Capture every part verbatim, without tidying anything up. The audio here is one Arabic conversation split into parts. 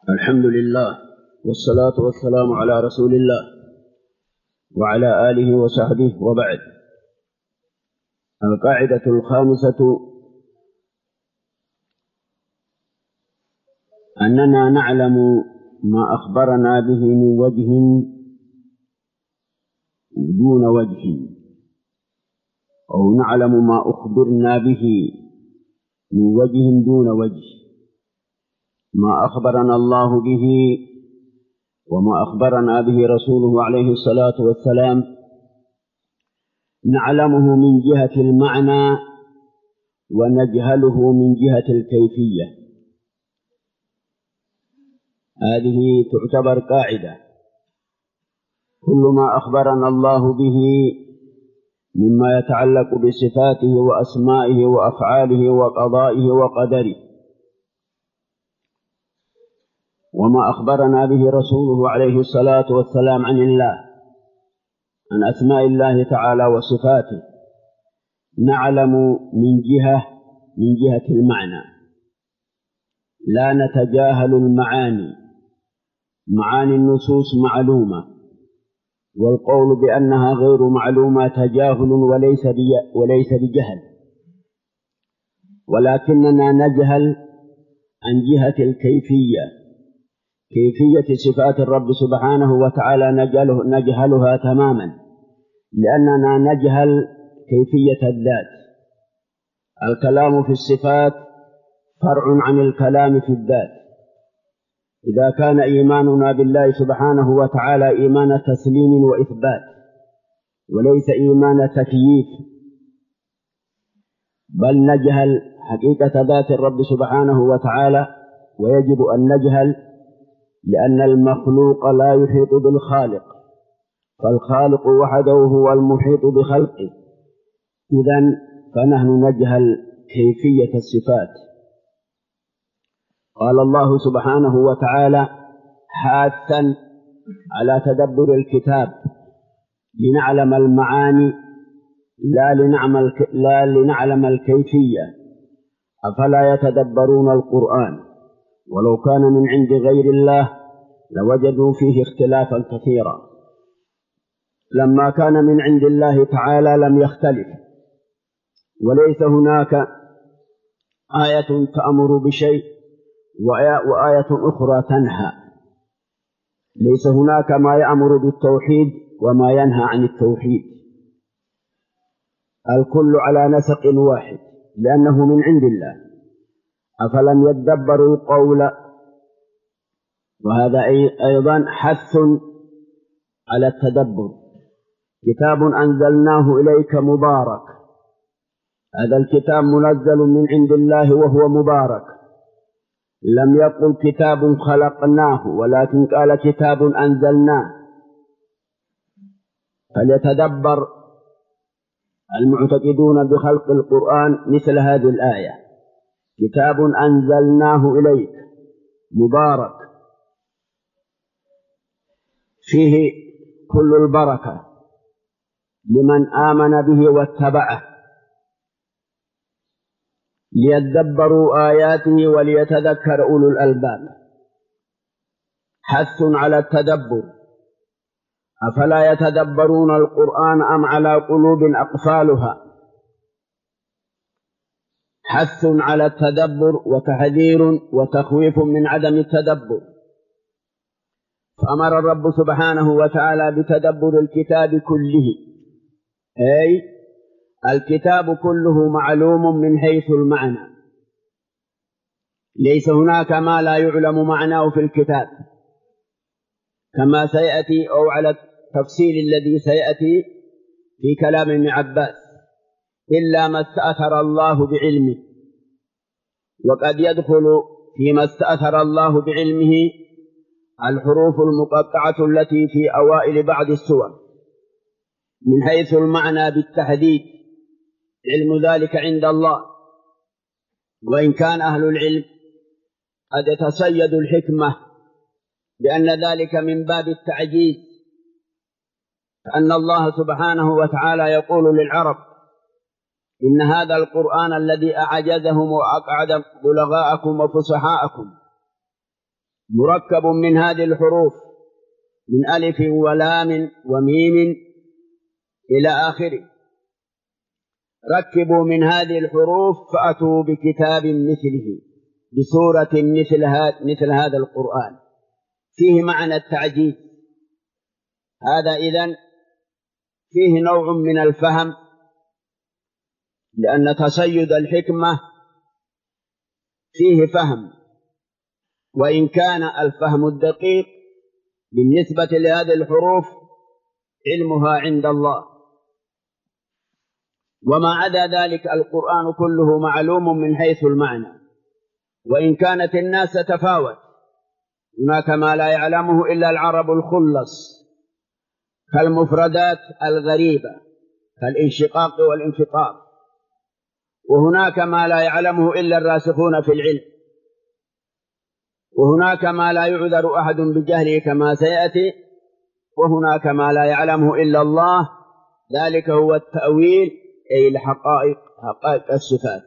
الحمد لله والصلاة والسلام على رسول الله وعلى آله وصحبه وبعد. القاعدة الخامسة: أننا نعلم ما أخبرنا به من وجه دون وجه، أو نعلم ما أخبرنا به من وجه دون وجه. ما أخبرنا الله به وما أخبرنا به رسوله عليه الصلاة والسلام نعلمه من جهة المعنى ونجهله من جهة الكيفية. هذه تعتبر قاعدة: كل ما أخبرنا الله به مما يتعلق بصفاته وأسمائه وأفعاله وقضائه وقدره، وما أخبرنا به رسوله عليه الصلاة والسلام عن الله، عن أسماء الله تعالى وصفاته، نعلم من جهة من جهة المعنى، لا نتجاهل المعاني. معاني النصوص معلومة، والقول بأنها غير معلومة تجاهل وليس وليس بجهل، ولكننا نجهل عن جهة الكيفية. كيفية صفات الرب سبحانه وتعالى نجهله نجهلها تماما، لأننا نجهل كيفية الذات. الكلام في الصفات فرع عن الكلام في الذات. إذا كان إيماننا بالله سبحانه وتعالى إيمان تسليم وإثبات وليس إيمان تكييف، بل نجهل حقيقة ذات الرب سبحانه وتعالى، ويجب أن نجهل، لأن المخلوق لا يحيط بالخالق، فالخالق وحده هو المحيط بخلقه. إذن فنحن نجهل كيفية الصفات. قال الله سبحانه وتعالى حاثا على تدبر الكتاب لنعلم المعاني لا لنعلم لا لنعلم الكيفية. أفلا يتدبرون القرآن ولو كان من عند غير الله لوجدوا فيه اختلافا كثيرا. لما كان من عند الله تعالى لم يختلف، وليس هناك آية تأمر بشيء وآية أخرى تنهى. ليس هناك ما يأمر بالتوحيد وما ينهى عن التوحيد. الكل على نسق واحد لأنه من عند الله. أفلم يدبروا القول؟ وهذا أيضا حث على التدبر. كتاب أنزلناه إليك مبارك، هذا الكتاب منزل من عند الله وهو مبارك. لم يقل كتاب خلقناه، ولكن قال كتاب أنزلناه. فليتدبر المعتقدون بخلق القرآن مثل هذه الآية: كتاب أنزلناه إليك مبارك، فيه كل البركة لمن آمن به واتبعه، ليدبروا آياته وليتذكر أولو الألباب. حث على التدبر. أفلا يتدبرون القرآن أم على قلوب أقفالها؟ حث على التدبر وتحذير وتخويف من عدم التدبر. فأمر الرب سبحانه وتعالى بتدبر الكتاب كله، أي الكتاب كله معلوم من حيث المعنى. ليس هناك ما لا يعلم معناه في الكتاب، كما سيأتي أو على التفصيل الذي سيأتي في كلام ابن عباس: إلا ما استأثر الله بعلمه. وقد يدخل فيما استأثر الله بعلمه الحروف المقطعة التي في أوائل بعض السور من حيث المعنى بالتحديد، علم ذلك عند الله. وإن كان أهل العلم قد يتصيدوا الحكمة بأن ذلك من باب التعجيز، فأن الله سبحانه وتعالى يقول للعرب: إن هذا القرآن الذي أعجزهم وأقعد بلغاءكم وفصحاءكم مركب من هذه الحروف من ألف ولام وميم إلى آخره. ركبوا من هذه الحروف فأتوا بكتاب مثله بسورة مثل هذا مثل هذا القرآن فيه معنى التعجيز. هذا إذن فيه نوع من الفهم، لأن تصيد الحكمة فيه فهم، وإن كان الفهم الدقيق بالنسبة لهذه الحروف علمها عند الله. وما عدا ذلك القرآن كله معلوم من حيث المعنى، وإن كانت الناس تتفاوت، هناك ما لا يعلمه إلا العرب الخلص كالمفردات الغريبة كالانشقاق والانفطار، وهناك ما لا يعلمه إلا الراسخون في العلم، وهناك ما لا يعذر أحد بجهله كما سيأتي، وهناك ما لا يعلمه إلا الله، ذلك هو التأويل أي الحقائق حقائق الصفات.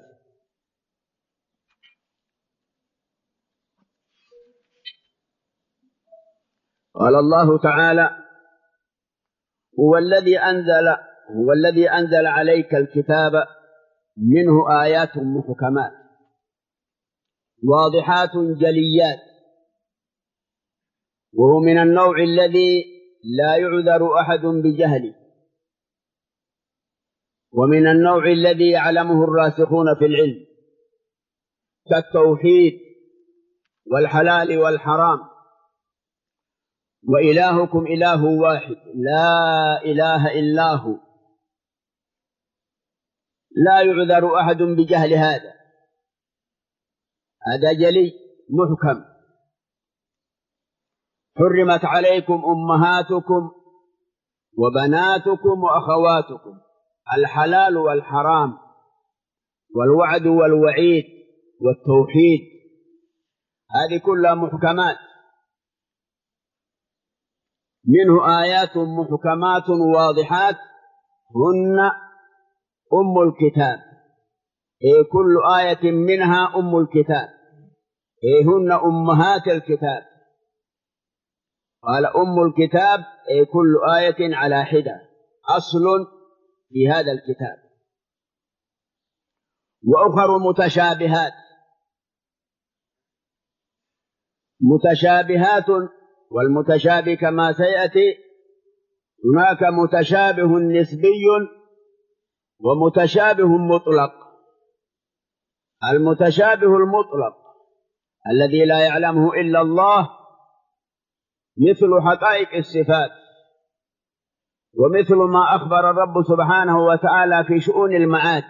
قال الله تعالى: هو الذي أنزل هو الذي أنزل عليك الكتاب منه آيات محكمات واضحات جليات، وهو من النوع الذي لا يعذر أحد بجهله، ومن النوع الذي يعلمه الراسخون في العلم كالتوحيد والحلال والحرام. وإلهكم إله واحد لا إله إلا هو، لا يعذر أحد بجهل هذا، هذا جلي محكم. حرمت عليكم أمهاتكم وبناتكم وأخواتكم، الحلال والحرام والوعد والوعيد والتوحيد، هذه كلها محكمات. منه آيات محكمات واضحات هن أم الكتاب، أي كل آية منها أم الكتاب، أي هن أمهات الكتاب. قال أم الكتاب أي كل آية على حدة أصل في هذا الكتاب. وأخر متشابهات متشابهات والمتشابه كما سيأتي، هناك متشابه نسبي ومتشابه مطلق. المتشابه المطلق الذي لا يعلمه إلا الله مثل حقائق الصفات، ومثل ما أخبر الرب سبحانه وتعالى في شؤون المعاد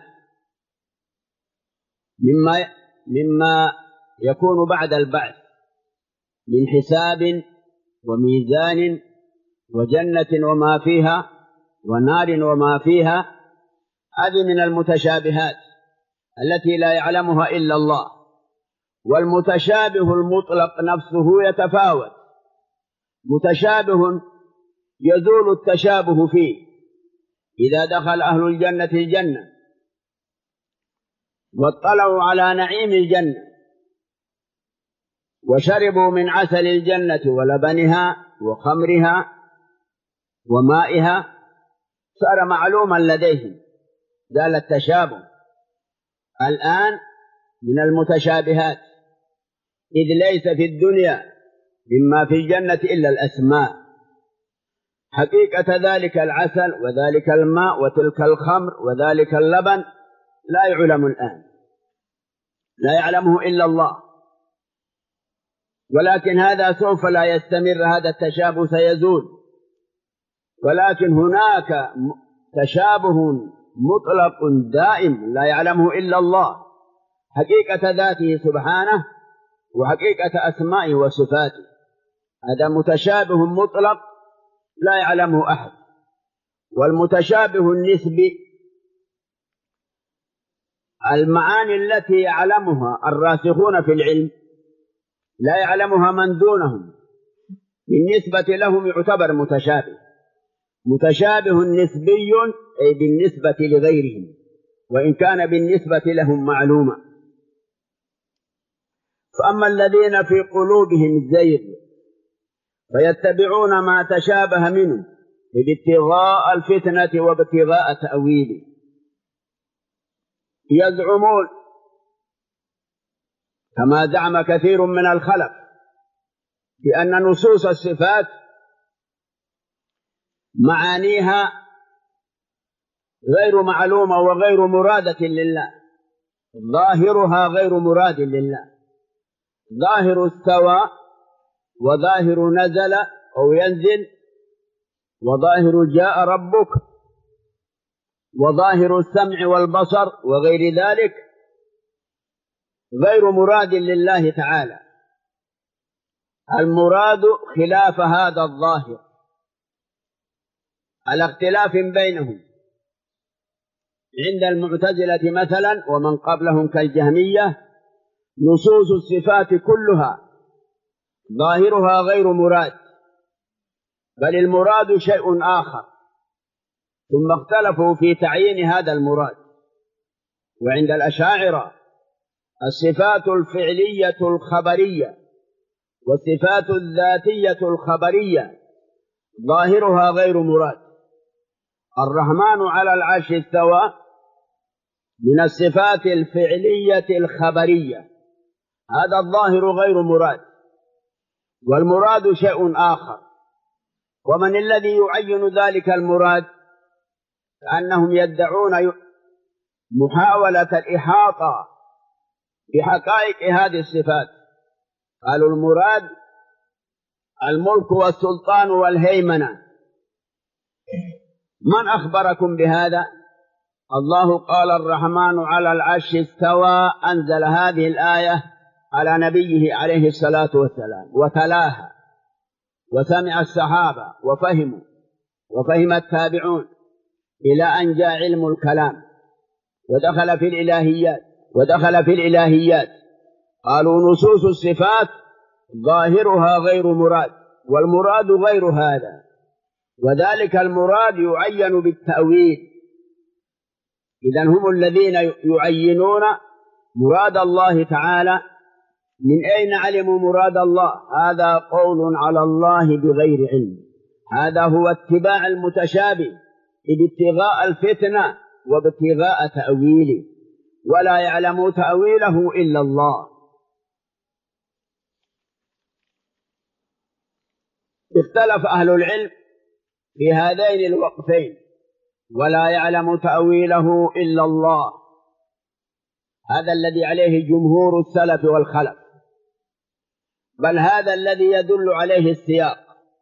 مما مما يكون بعد البعث من حساب وميزان وجنة وما فيها ونار وما فيها. هذه من المتشابهات التي لا يعلمها إلا الله. والمتشابه المطلق نفسه يتفاوت، متشابه يزول التشابه فيه إذا دخل أهل الجنة الجنة واطلعوا على نعيم الجنة وشربوا من عسل الجنة ولبنها وخمرها ومائها، صار معلوما لديهم، زال التشابه. الآن من المتشابهات، إذ ليس في الدنيا مما في الجنة إلا الأسماء، حقيقة ذلك العسل وذلك الماء وتلك الخمر وذلك اللبن لا يعلم الآن، لا يعلمه إلا الله. ولكن هذا سوف لا يستمر، هذا التشابه سيزول. ولكن هناك تشابه مطلق دائم لا يعلمه إلا الله، حقيقة ذاته سبحانه وحقيقة أسمائه وصفاته، هذا متشابه مطلق لا يعلمه أحد. والمتشابه النسبي المعاني التي يعلمها الراسخون في العلم لا يعلمها من دونهم، بالنسبة لهم يعتبر متشابه. متشابه نسبي أي بالنسبة لغيرهم، وإن كان بالنسبة لهم معلومة. فأما الذين في قلوبهم زيغ فيتبعون ما تشابه منه ابتغاء الفتنة وابتغاء تأويله. يزعمون كما زعم كثير من الخلف بأن نصوص الصفات معانيها غير معلومة وغير مرادة لله، ظاهرها غير مراد لله. ظاهر استوى، وظاهر نزل أو ينزل، وظاهر جاء ربك، وظاهر السمع والبصر وغير ذلك غير مراد لله تعالى. المراد خلاف هذا الظاهر على اختلاف بينهم. عند المعتزلة مثلا ومن قبلهم كالجهمية نصوص الصفات كلها ظاهرها غير مراد، بل المراد شيء آخر، ثم اختلفوا في تعيين هذا المراد. وعند الأشاعرة الصفات الفعلية الخبرية والصفات الذاتية الخبرية ظاهرها غير مراد. الرحمن على العرش استوى من الصفات الفعلية الخبرية، هذا الظاهر غير مراد، والمراد شيء آخر. ومن الذي يعين ذلك المراد؟ كأنهم يدعون محاولة الإحاطة بحقائق هذه الصفات. قالوا المراد الملك والسلطان والهيمنة. من أخبركم بهذا؟ الله قال الرحمن على العرش استوى، أنزل هذه الآية على نبيه عليه الصلاة والسلام وتلاها، وسمع الصحابة وفهموا، وفهم التابعون، إلى أن جاء علم الكلام ودخل في الإلهيات ودخل في الإلهيات قالوا نصوص الصفات ظاهرها غير مراد، والمراد غير هذا، وذلك المراد يعين بالتأويل. إذن هم الذين يعينون مراد الله تعالى. من أين علموا مراد الله؟ هذا قول على الله بغير علم، هذا هو اتباع المتشابه بابتغاء الفتنة وابتغاء تأويله، ولا يعلم تأويله إلا الله. اختلف أهل العلم في هذين الوقفين، ولا يعلم تأويله إلا الله، هذا الذي عليه جمهور السلف والخلف، بل هذا الذي يدل عليه السياق،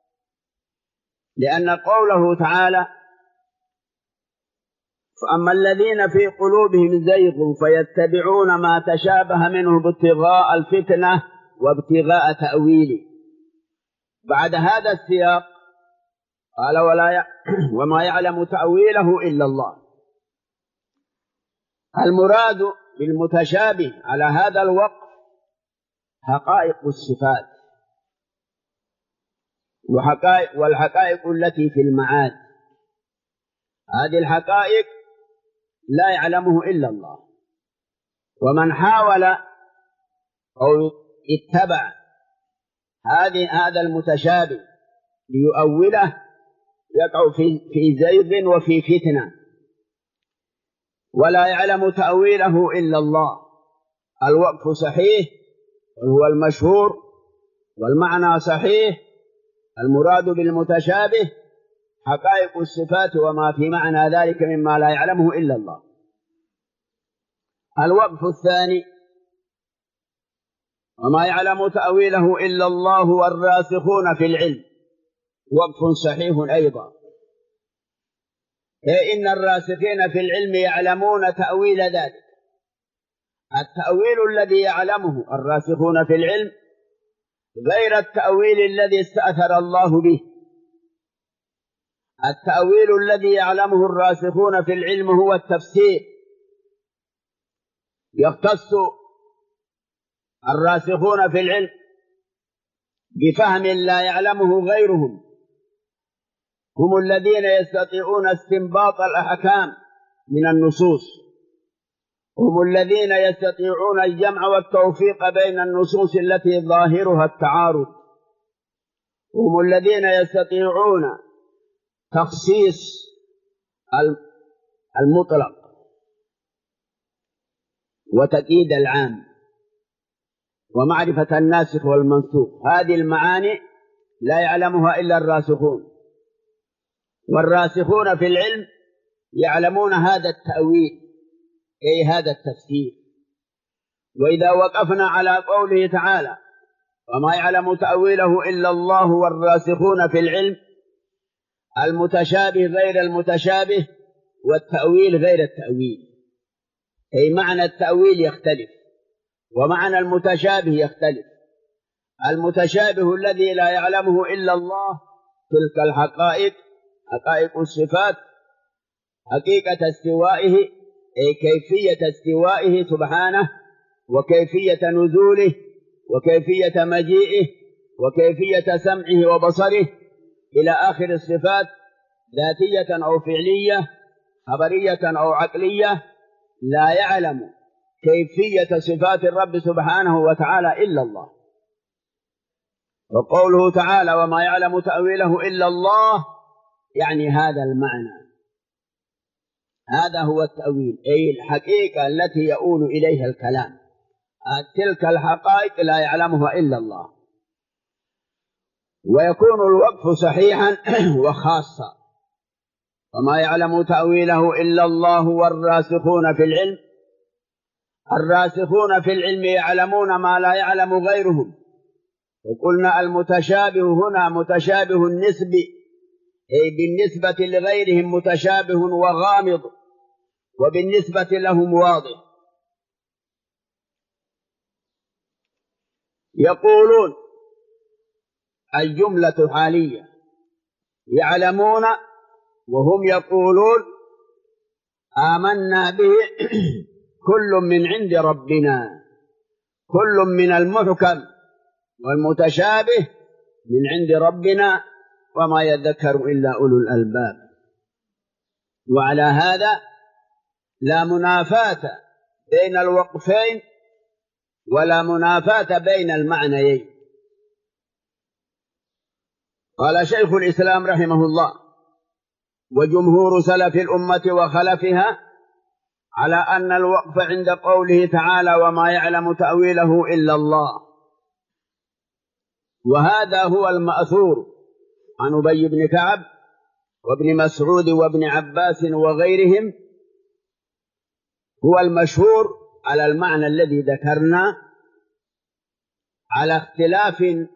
لأن قوله تعالى فأما الذين في قلوبهم زيغ فيتبعون ما تشابه منه ابتغاء الفتنة وابتغاء تأويله. بعد هذا السياق قال ولا ي... وما يعلم تأويله إلا الله. المراد بالمتشابه على هذا الوقت حقائق الصفات وحقائق والحقائق التي في المعاد. هذه الحقائق لا يعلمه إلا الله، ومن حاول أو اتبع هذه هذا المتشابه ليؤوله يقع في في زيغ وفي فتنة. ولا يعلم تأويله إلا الله. الوقف صحيح وهو المشهور، والمعنى صحيح. المراد بالمتشابه حقائق الصفات وما في معنى ذلك مما لا يعلمه إلا الله. الوقف الثاني وما يعلم تأويله إلا الله والراسخون في العلم، وقف صحيح أيضا. إن الراسخين في العلم يعلمون تأويل ذلك. التأويل الذي يعلمه الراسخون في العلم غير التأويل الذي استأثر الله به. التأويل الذي يعلمه الراسخون في العلم هو التفسير، يختص الراسخون في العلم بفهم لا يعلمه غيرهم، هم الذين يستطيعون استنباط الأحكام من النصوص. هم الذين يستطيعون الجمع والتوفيق بين النصوص التي ظاهرها التعارض، هم الذين يستطيعون تخصيص المطلق وتقييد العام ومعرفة الناسخ والمنسوخ. هذه المعاني لا يعلمها إلا الراسخون، والراسخون في العلم يعلمون هذا التأويل أي هذا التفسير. وإذا وقفنا على قوله تعالى وما يعلم تأويله إلا الله والراسخون في العلم، المتشابه غير المتشابه والتأويل غير التأويل، أي معنى التأويل يختلف ومعنى المتشابه يختلف. المتشابه الذي لا يعلمه إلا الله تلك الحقائق، حقائق الصفات، حقيقة استوائه أي كيفية استوائه سبحانه، وكيفية نزوله، وكيفية مجيئه، وكيفية سمعه وبصره إلى آخر الصفات، ذاتية أو فعلية، خبرية أو عقلية. لا يعلم كيفية صفات الرب سبحانه وتعالى إلا الله. وقوله تعالى وما يعلم تأويله إلا الله يعني هذا المعنى، هذا هو التأويل، أي الحقيقة التي يؤول إليها الكلام. تلك الحقائق لا يعلمها إلا الله. ويكون الوقف صحيحا وخاصا. وما يعلم تأويله إلا الله والراسخون في العلم، الراسخون في العلم يعلمون ما لا يعلم غيرهم. وقلنا المتشابه هنا متشابه النسبي، أي بالنسبة لغيرهم متشابه وغامض، وبالنسبة لهم واضح. يقولون الجملة حالية، يعلمون وهم يقولون آمنا به كل من عند ربنا، كل من المحكم والمتشابه من عند ربنا وما يذكر إلا أولو الألباب. وعلى هذا لا منافاة بين الوقفين ولا منافاة بين المعنيين. قال شيخ الإسلام رحمه الله وجمهور سلف الأمة وخلفها على أن الوقف عند قوله تعالى وما يعلم تأويله إلا الله، وهذا هو المأثور عن أبي بن كعب وابن مسعود وابن عباس وغيرهم، هو المشهور على المعنى الذي ذكرنا، على اختلاف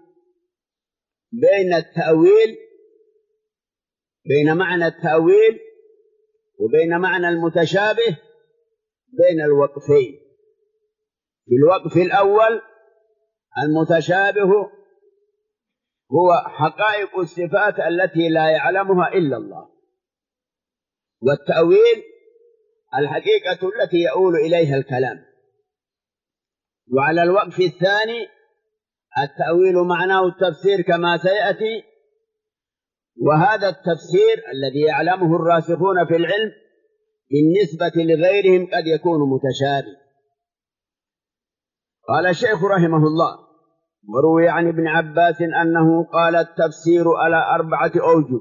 بين التأويل، بين معنى التأويل وبين معنى المتشابه بين الوقفين. في الوقف الأول المتشابه هو حقائق الصفات التي لا يعلمها إلا الله، والتأويل الحقيقة التي يؤول إليها الكلام. وعلى الوقف الثاني التأويل معناه التفسير كما سيأتي، وهذا التفسير الذي يعلمه الراسخون في العلم بالنسبة لغيرهم قد يكون متشابه. قال الشيخ رحمه الله وروي عن ابن عباس أنه قال التفسير على أربعة أوجه،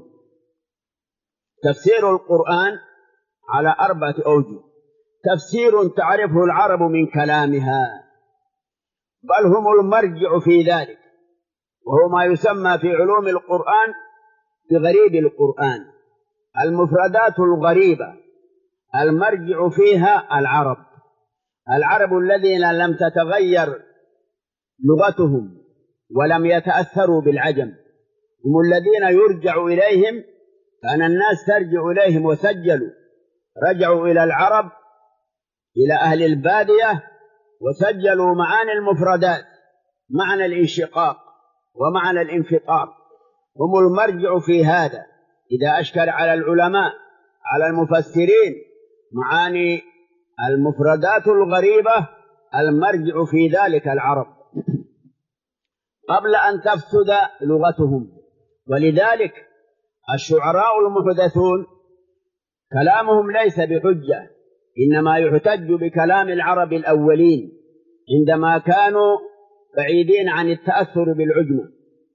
تفسير القرآن على أربعة أوجه. تفسير تعرفه العرب من كلامها، بل هم المرجع في ذلك، وهو ما يسمى في علوم القرآن بغريب القرآن، المفردات الغريبة المرجع فيها العرب، العرب الذين لم تتغير لغتهم ولم يتأثروا بالعجم، هم الذين يرجع إليهم، كان الناس ترجع إليهم وسجلوا، رجعوا إلى العرب إلى أهل البادية وسجلوا معاني المفردات، معنى الانشقاق ومعنى الانفطار، هم المرجع في هذا. إذا أشكل على العلماء على المفسرين معاني المفردات الغريبة المرجع في ذلك العرب قبل أن تفسد لغتهم. ولذلك الشعراء المحدثون كلامهم ليس بحجة إنما يحتج بكلام العرب الأولين عندما كانوا بعيدين عن التأثر بالعجمة.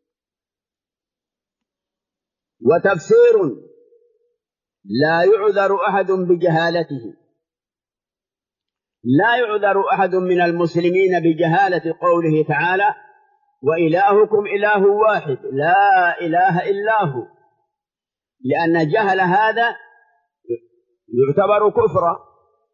وتفسير لا يعذر أحد بجهالته، لا يعذر أحد من المسلمين بجهالة قوله تعالى: وإلهكم إله واحد لا إله إلا هو، لأن جهل هذا يعتبر كفرا.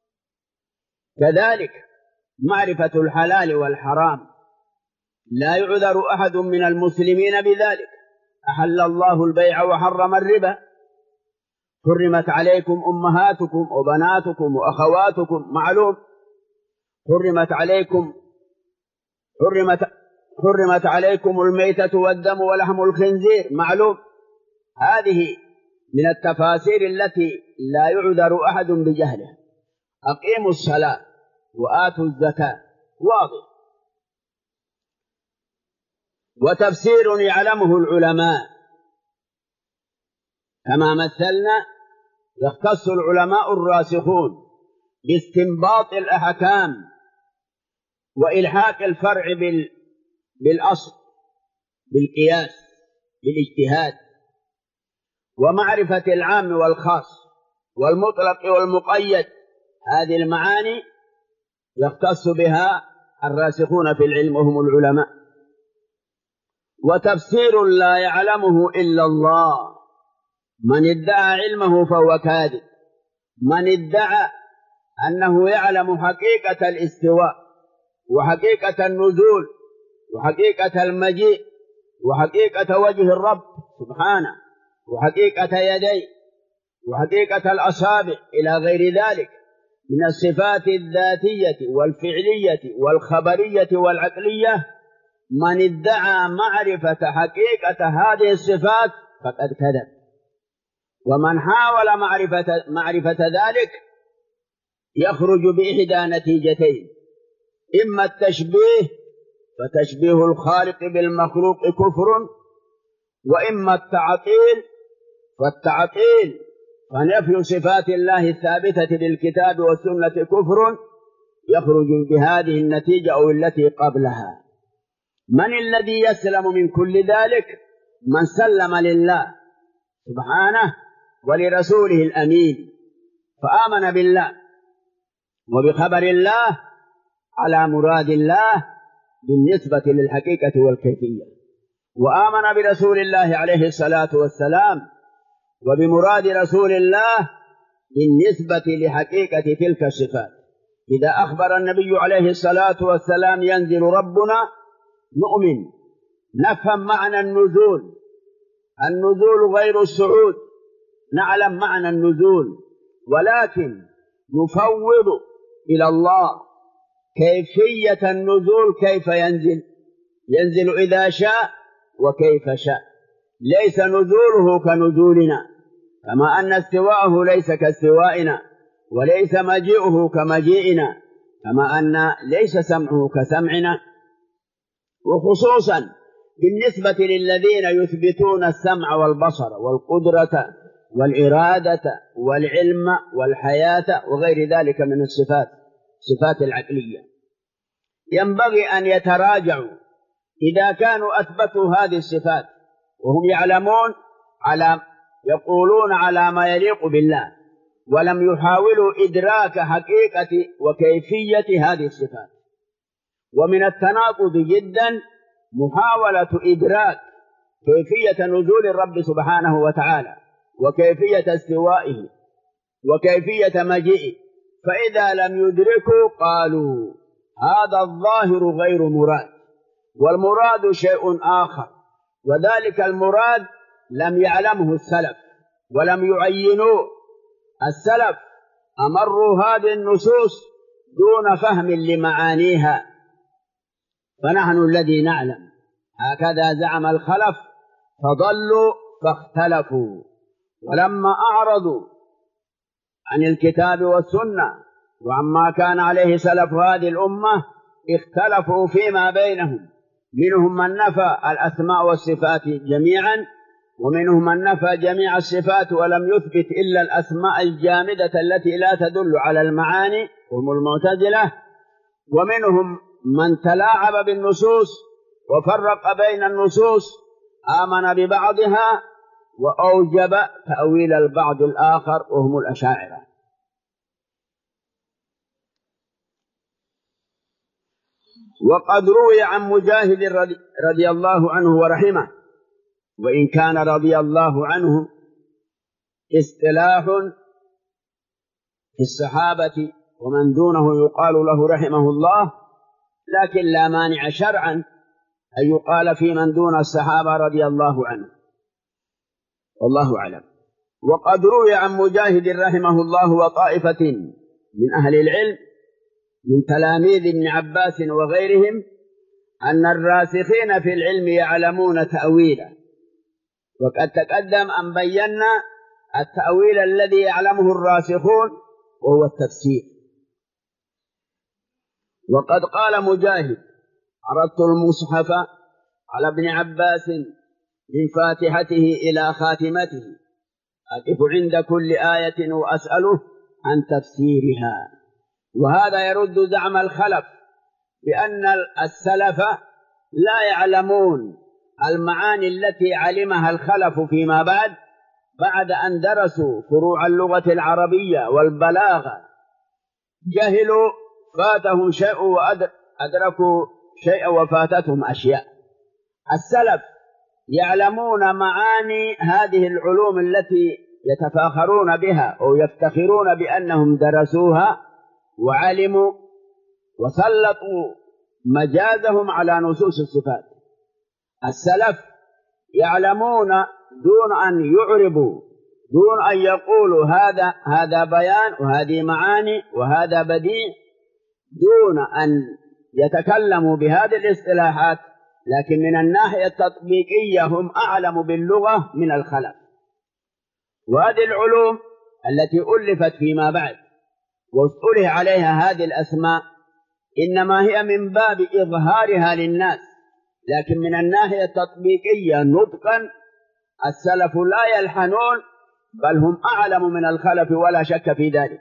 كذلك معرفة الحلال والحرام لا يعذر أحد من المسلمين بذلك. أحل الله البيع وحرم الربا، حرمت عليكم أمهاتكم وبناتكم وأخواتكم، معلوم، حرمت عليكم حرمت حرمت عليكم الميتة والدم ولحم الخنزير، معلوم. هذه من التفاسير التي لا يعذر أحد بجهله. أقيموا الصلاة وآتوا الزكاة، واضح. وتفسير يعلمه العلماء كما مثلنا، يختص العلماء الراسخون باستنباط الأحكام وإلحاق الفرع بالأصل بالقياس بالاجتهاد، ومعرفة العام والخاص والمطلق والمقيد. هذه المعاني يختص بها الراسخون في العلم وهم العلماء. وتفسير لا يعلمه إلا الله، من ادعى علمه فهو كاذب. من ادعى أنه يعلم حقيقة الاستواء وحقيقة النزول وحقيقة المجيء وحقيقة وجه الرب سبحانه وحقيقة يديه وحقيقة الأصابع إلى غير ذلك من الصفات الذاتية والفعلية والخبرية والعقلية، من ادعى معرفة حقيقة هذه الصفات فقد كذب. ومن حاول معرفة, معرفة ذلك يخرج بإحدى نتيجتين: إما التشبيه فتشبيه الخالق بالمخلوق كفر، وإما التعطيل فالتعطيل فنفي صفات الله الثابتة بالكتاب والسنة كفر، يخرج بهذه النتيجة أو التي قبلها. من الذي يسلم من كل ذلك؟ من سلم لله سبحانه ولرسوله الأمين، فآمن بالله وبخبر الله على مراد الله بالنسبة للحقيقة والكيفية، وآمن برسول الله عليه الصلاة والسلام وبمراد رسول الله بالنسبة لحقيقة تلك الصفات. إذا أخبر النبي عليه الصلاة والسلام ينزل ربنا نؤمن، نفهم معنى النزول. النزول غير الصعود، نعلم معنى النزول، ولكن نفوض إلى الله كيفية النزول، كيف ينزل. ينزل إذا شاء وكيف شاء، ليس نزوله كنزولنا، كما أن استواءه ليس كاستوائنا، وليس مجيئه كمجيئنا، كما أن ليس سمعه كسمعنا. وخصوصا بالنسبة للذين يثبتون السمع والبصر والقدرة والإرادة والعلم والحياة وغير ذلك من الصفات، صفات العقلية، ينبغي أن يتراجعوا إذا كانوا أثبتوا هذه الصفات وهم يعلمون على يقولون على ما يليق بالله، ولم يحاولوا إدراك حقيقة وكيفية هذه الصفات. ومن التناقض جدا محاولة إدراك كيفية نزول الرب سبحانه وتعالى وكيفية استوائه وكيفية مجيئه، فإذا لم يدركوا قالوا هذا الظاهر غير مراد، والمراد شيء آخر، وذلك المراد لم يعلمه السلف ولم يعينوه. السلف أمروا هذه النصوص دون فهم لمعانيها، فنحن الذي نعلم. هكذا زعم الخلف فضلوا فاختلفوا، ولما أعرضوا عن الكتاب والسنة وعما كان عليه سلف هذه الأمة اختلفوا فيما بينهم، منهم من نفى الأسماء والصفات جميعا، ومنهم من نفى جميع الصفات ولم يثبت إلا الأسماء الجامدة التي لا تدل على المعاني وهم المعتزلة. ومنهم من تلاعب بالنصوص وفرق بين النصوص، آمن ببعضها وأوجب تأويل البعض الآخر وهم الأشاعرة. وقد روي عن مجاهد رضي الله عنه ورحمه، وإن كان رضي الله عنه اصطلاح في الصحابة ومن دونه يقال له رحمه الله، لكن لا مانع شرعا أن يقال في من دون الصحابة رضي الله عنه، والله أعلم. وقد روي عن مجاهد رحمه الله وطائفة من أهل العلم من تلاميذ ابن عباس وغيرهم أن الراسخين في العلم يعلمون تأويله. وقد تقدم أن بينا التأويل الذي يعلمه الراسخون وهو التفسير. وقد قال مجاهد: عرضت المصحف على ابن عباس من فاتحته إلى خاتمته أقف عند كل آية وأسأله عن تفسيرها. وهذا يرد زعم الخلف بأن السلف لا يعلمون المعاني التي علمها الخلف فيما بعد بعد أن درسوا فروع اللغة العربية والبلاغة، جهلوا فاتهم شيء وأدركوا شيء وفاتتهم أشياء. السلف يعلمون معاني هذه العلوم التي يتفاخرون بها أو يفتخرون بأنهم درسوها وعلموا وسلطوا مجازهم على نصوص الصفات. السلف يعلمون دون أن يعربوا، دون أن يقولوا هذا هذا بيان وهذه معاني وهذا بديع، دون أن يتكلموا بهذه الاصطلاحات، لكن من الناحية التطبيقية هم أعلم باللغة من الخلف. وهذه العلوم التي ألفت فيما بعد واصطلح عليها هذه الأسماء إنما هي من باب إظهارها للناس، لكن من الناحية التطبيقية نطقا السلف لا يلحنون، بل هم أعلم من الخلف ولا شك في ذلك.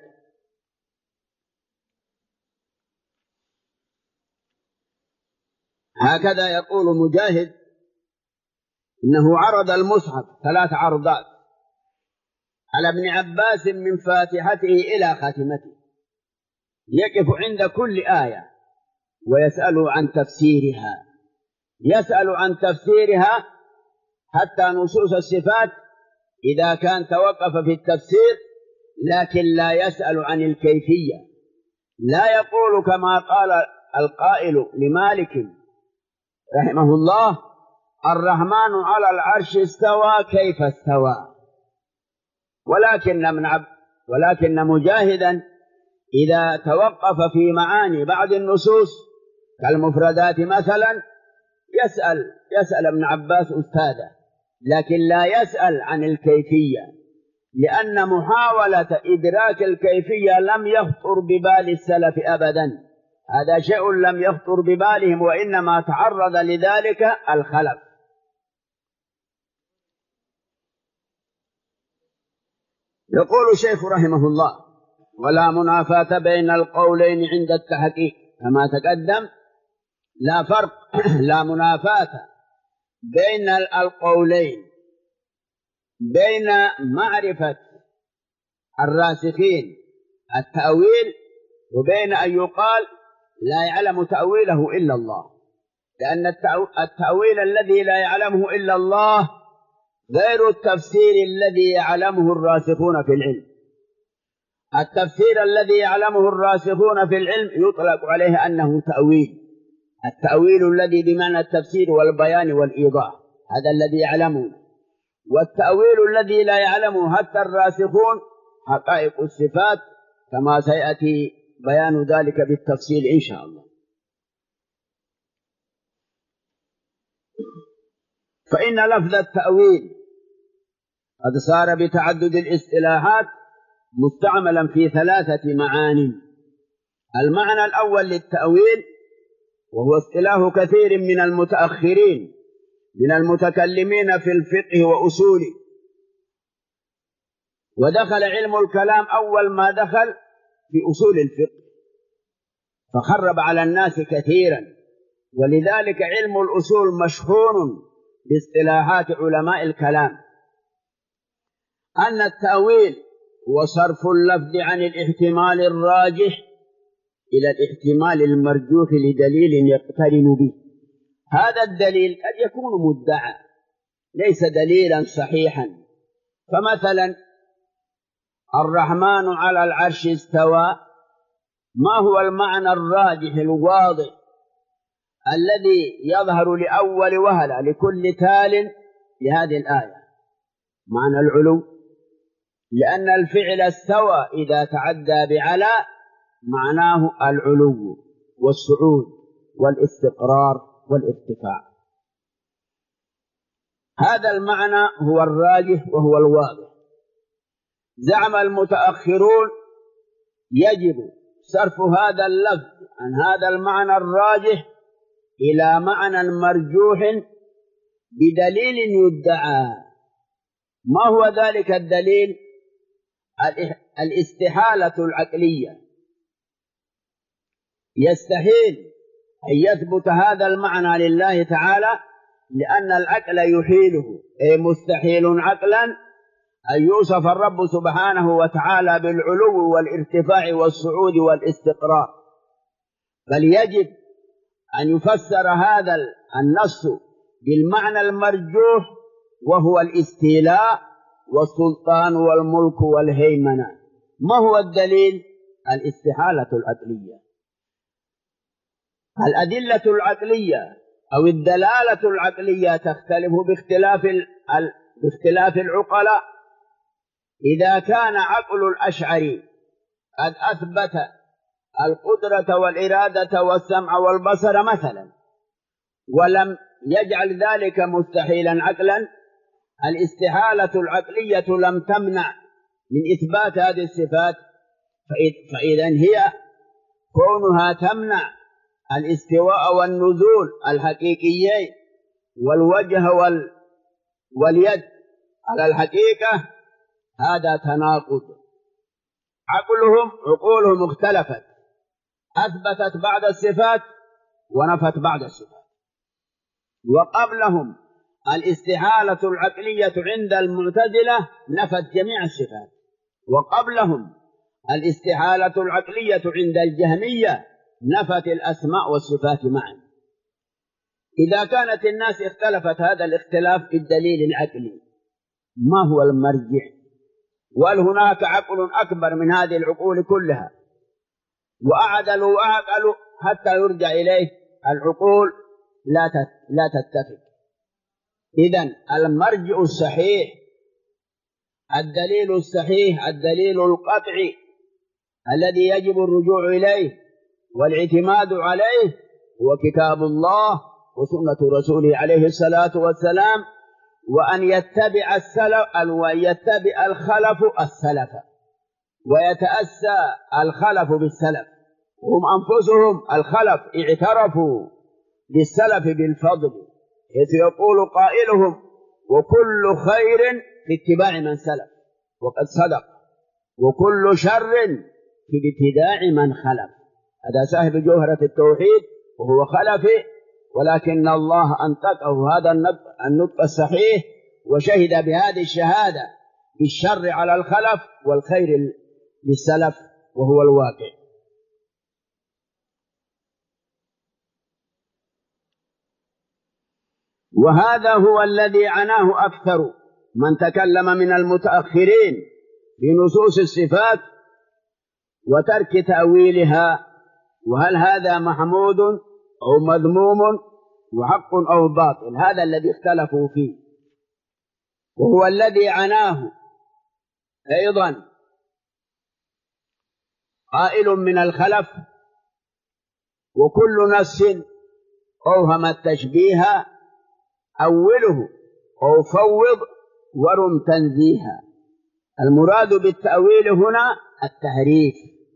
هكذا يقول مجاهد: إنه عرض المصحف ثلاث عرضات على ابن عباس من فاتحته إلى خاتمته، يقف عند كل آية ويسأل عن تفسيرها، يسأل عن تفسيرها حتى نصوص الصفات إذا كان توقف في التفسير، لكن لا يسأل عن الكيفية، لا يقول كما قال القائل لمالك رحمه الله: الرحمن على العرش استوى كيف استوى. ولكن من عب ولكن مجاهدا إذا توقف في معاني بعض النصوص كالمفردات مثلا يسأل يسأل ابن عباس أستاذه، لكن لا يسأل عن الكيفية، لأن محاولة إدراك الكيفية لم يخطر ببال السلف أبدا، هذا شيء لم يخطر ببالهم، وإنما تعرض لذلك الخلف. يقول الشيخ رحمه الله: ولا منافاة بين القولين عند التحقيق، كما تقدم لا فرق لا منافاة بين القولين، بين معرفة الراسخين التأويل وبين أن يقال لا يعلم تأويله إلا الله، لأن التأويل الذي لا يعلمه إلا الله غير التفسير الذي يعلمه الراسخون في العلم. التفسير الذي يعلمه الراسخون في العلم يطلق عليه أنه تأويل، التأويل الذي بمعنى التفسير والبيان والإيضاح، هذا الذي يعلمه. والتأويل الذي لا يعلمه حتى الراسخون حقائق الصفات، كما سيأتي بيان ذلك بالتفصيل إن شاء الله. فإن لفظ التأويل قد صار بتعدد الاصطلاحات مستعملا في ثلاثة معاني. المعنى الأول للتأويل، وهو اصطلاح كثير من المتأخرين من المتكلمين في الفقه وأصوله، ودخل علم الكلام أول ما دخل في أصول الفقه فخرب على الناس كثيرا. ولذلك علم الأصول مشهور باصطلاحات علماء الكلام أن التأويل وصرف اللفظ عن الاحتمال الراجح إلى الاحتمال المرجوح لدليل يقترن به. هذا الدليل قد يكون مدعى ليس دليلا صحيحا. فمثلا الرحمن على العرش استوى، ما هو المعنى الراجح الواضح الذي يظهر لأول وهلة لكل تال لهذه الآية؟ معنى العلو، لأن الفعل استوى إذا تعدى بعلى معناه العلو والصعود والاستقرار والارتفاع. هذا المعنى هو الراجح وهو الواضح. زعم المتأخرون يجب صرف هذا اللفظ عن هذا المعنى الراجح إلى معنى مرجوح بدليل يدعى. ما هو ذلك الدليل؟ الاستحالة العقلية. يستحيل أن يثبت هذا المعنى لله تعالى لأن العقل يحيله، أي مستحيل عقلا أن يوصف الرب سبحانه وتعالى بالعلو والارتفاع والصعود والاستقرار، بل يجب أن يفسر هذا النص بالمعنى المرجوح وهو الاستيلاء والسلطان والملك والهيمنة. ما هو الدليل؟ الاستحالة العقلية. الأدلة العقلية أو الدلالة العقلية تختلف باختلاف باختلاف العقلاء. إذا كان عقل الأشعري قد أثبت القدرة والإرادة والسمع والبصر مثلا ولم يجعل ذلك مستحيلا عقلا، الاستحالة العقلية لم تمنع من إثبات هذه الصفات، فإذا هي كونها تمنع الاستواء والنزول الحقيقيين والوجه وال واليد على الحقيقة، هذا تناقض. عقلهم عقولهم اختلفت، أثبتت بعض الصفات ونفت بعض الصفات. وقبلهم الاستحالة العقلية عند المعتزلة نفت جميع الصفات، وقبلهم الاستحالة العقلية عند الجهمية نفت الأسماء والصفات معا. إذا كانت الناس اختلفت هذا الاختلاف في الدليل العقلي، ما هو المرجع؟ وهل هناك عقل أكبر من هذه العقول كلها وأعدل وأعقل حتى يرجع إليه؟ العقول لا لا تتفق. إذن المرجع الصحيح، الدليل الصحيح، الدليل القطعي الذي يجب الرجوع إليه والاعتماد عليه هو كتاب الله وسنة رسوله عليه الصلاة والسلام، وأن يتبع السلف وأن يتبع الخلف السلف ويتأسى الخلف بالسلف. هم أنفسهم الخلف اعترفوا للسلف بالفضل، حيث يقول قائلهم: وكل خير في اتباع من سلف وقد صدق، وكل شر في ابتداع من خلف. هذا صاحب جوهرة التوحيد وهو خلفي، ولكن الله أنطقه هذا النطق الصحيح وشهد بهذه الشهادة بالشر على الخلف والخير للسلف وهو الواقع. وهذا هو الذي عناه أكثر من تكلم من المتأخرين في نصوص الصفات وترك تأويلها، وهل هذا محمود أو مذموم وحق أو باطل؟ هذا الذي اختلفوا فيه، وهو الذي عناه أيضا قائل من الخلف: وكل نص أوهم التشبيه أوله أو فوض ورم تنزيها. المراد بالتأويل هنا التحريف،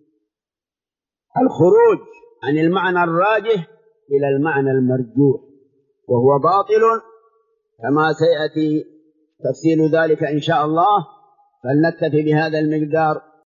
الخروج عن المعنى الراجح إلى المعنى المرجوح، وهو باطل كما سيأتي تفصيل ذلك إن شاء الله، فلنكتفي بهذا المقدار